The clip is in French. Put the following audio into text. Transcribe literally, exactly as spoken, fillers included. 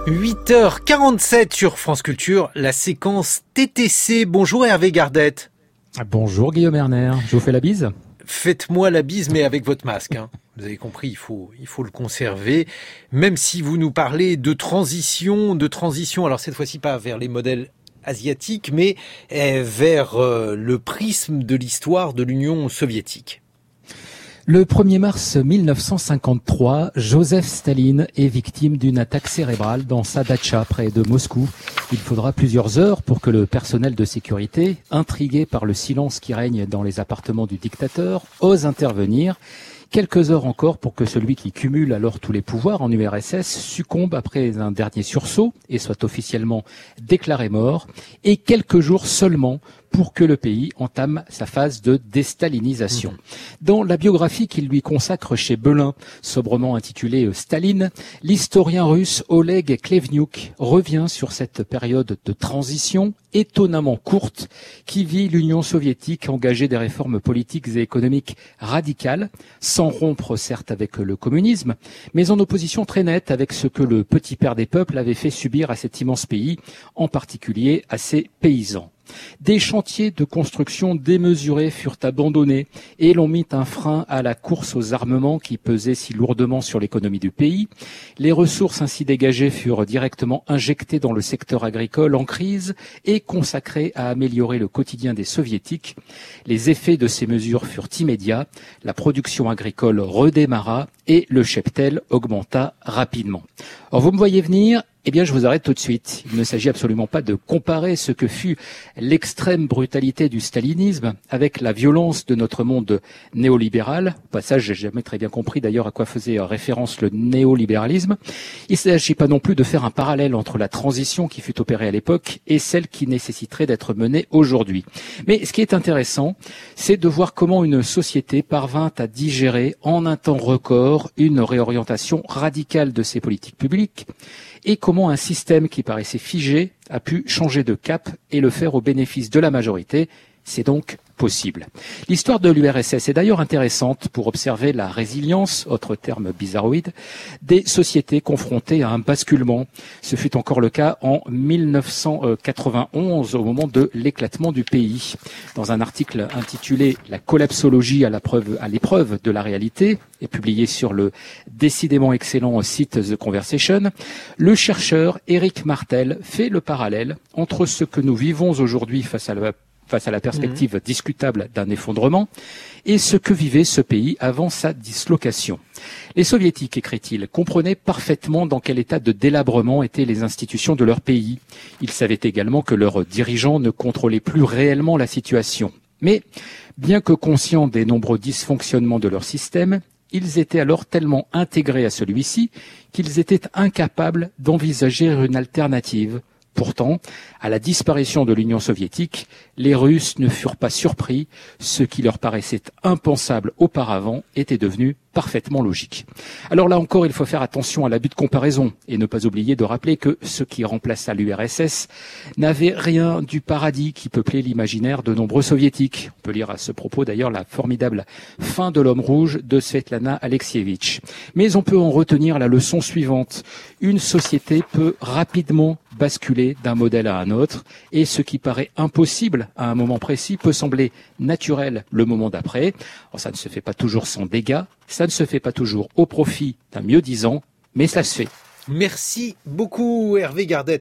huit heures quarante-sept sur France Culture, la séquence T T C. Bonjour Hervé Gardette. Bonjour Guillaume Erner, je vous fais la bise. Faites-moi la bise, mais avec votre masque. Hein. Vous avez compris, il faut, il faut le conserver. Même si vous nous parlez de transition, de transition, alors cette fois-ci pas vers les modèles asiatiques, mais vers euh, le prisme de l'histoire de l'Union soviétique. Le premier mars mille neuf cent cinquante-trois, Joseph Staline est victime d'une attaque cérébrale dans sa datcha près de Moscou. Il faudra plusieurs heures pour que le personnel de sécurité, intrigué par le silence qui règne dans les appartements du dictateur, ose intervenir. Quelques heures encore pour que celui qui cumule alors tous les pouvoirs en U R S S succombe après un dernier sursaut et soit officiellement déclaré mort. Et quelques jours seulement pour que le pays entame sa phase de déstalinisation. Mmh. Dans la biographie qu'il lui consacre chez Belin, sobrement intitulée Staline, l'historien russe Oleg Klevniuk revient sur cette période de transition étonnamment courte qui vit l'Union soviétique engager des réformes politiques et économiques radicales, sans rompre certes avec le communisme, mais en opposition très nette avec ce que le petit père des peuples avait fait subir à cet immense pays, en particulier à ses paysans. Des chantiers de construction démesurés furent abandonnés et l'on mit un frein à la course aux armements qui pesait si lourdement sur l'économie du pays. Les ressources ainsi dégagées furent directement injectées dans le secteur agricole en crise et consacrées à améliorer le quotidien des soviétiques. Les effets de ces mesures furent immédiats, la production agricole redémarra et le cheptel augmenta rapidement. Alors vous me voyez venir. Eh bien, je vous arrête tout de suite. Il ne s'agit absolument pas de comparer ce que fut l'extrême brutalité du stalinisme avec la violence de notre monde néolibéral. Au passage, j'ai jamais très bien compris d'ailleurs à quoi faisait référence le néolibéralisme. Il ne s'agit pas non plus de faire un parallèle entre la transition qui fut opérée à l'époque et celle qui nécessiterait d'être menée aujourd'hui. Mais ce qui est intéressant, c'est de voir comment une société parvint à digérer en un temps record une réorientation radicale de ses politiques publiques et comment un système qui paraissait figé a pu changer de cap et le faire au bénéfice de la majorité. C'est donc possible. L'histoire de l'U R S S est d'ailleurs intéressante pour observer la résilience, autre terme bizarroïde, des sociétés confrontées à un basculement. Ce fut encore le cas en mille neuf cent quatre-vingt-onze, au moment de l'éclatement du pays. Dans un article intitulé « La collapsologie à, la preuve, à l'épreuve de la réalité » et publié sur le décidément excellent site The Conversation, le chercheur Éric Martel fait le parallèle entre ce que nous vivons aujourd'hui face à la face à la perspective mmh. discutable d'un effondrement, et ce que vivait ce pays avant sa dislocation. Les soviétiques, écrit-il, comprenaient parfaitement dans quel état de délabrement étaient les institutions de leur pays. Ils savaient également que leurs dirigeants ne contrôlaient plus réellement la situation. Mais, bien que conscients des nombreux dysfonctionnements de leur système, ils étaient alors tellement intégrés à celui-ci qu'ils étaient incapables d'envisager une alternative. Pourtant, à la disparition de l'Union soviétique, les Russes ne furent pas surpris. Ce qui leur paraissait impensable auparavant était devenu parfaitement logique. Alors là encore, il faut faire attention à l'abus de comparaison et ne pas oublier de rappeler que ce qui remplaça l'U R S S n'avait rien du paradis qui peuplait l'imaginaire de nombreux soviétiques. On peut lire à ce propos d'ailleurs la formidable Fin de l'homme rouge de Svetlana Alexievitch. Mais on peut en retenir la leçon suivante. Une société peut rapidement basculer d'un modèle à un autre et ce qui paraît impossible à un moment précis peut sembler naturel le moment d'après. Alors, ça ne se fait pas toujours sans dégâts, ça ne se fait pas toujours au profit d'un mieux-disant, mais ça se fait. Merci beaucoup Hervé Gardette.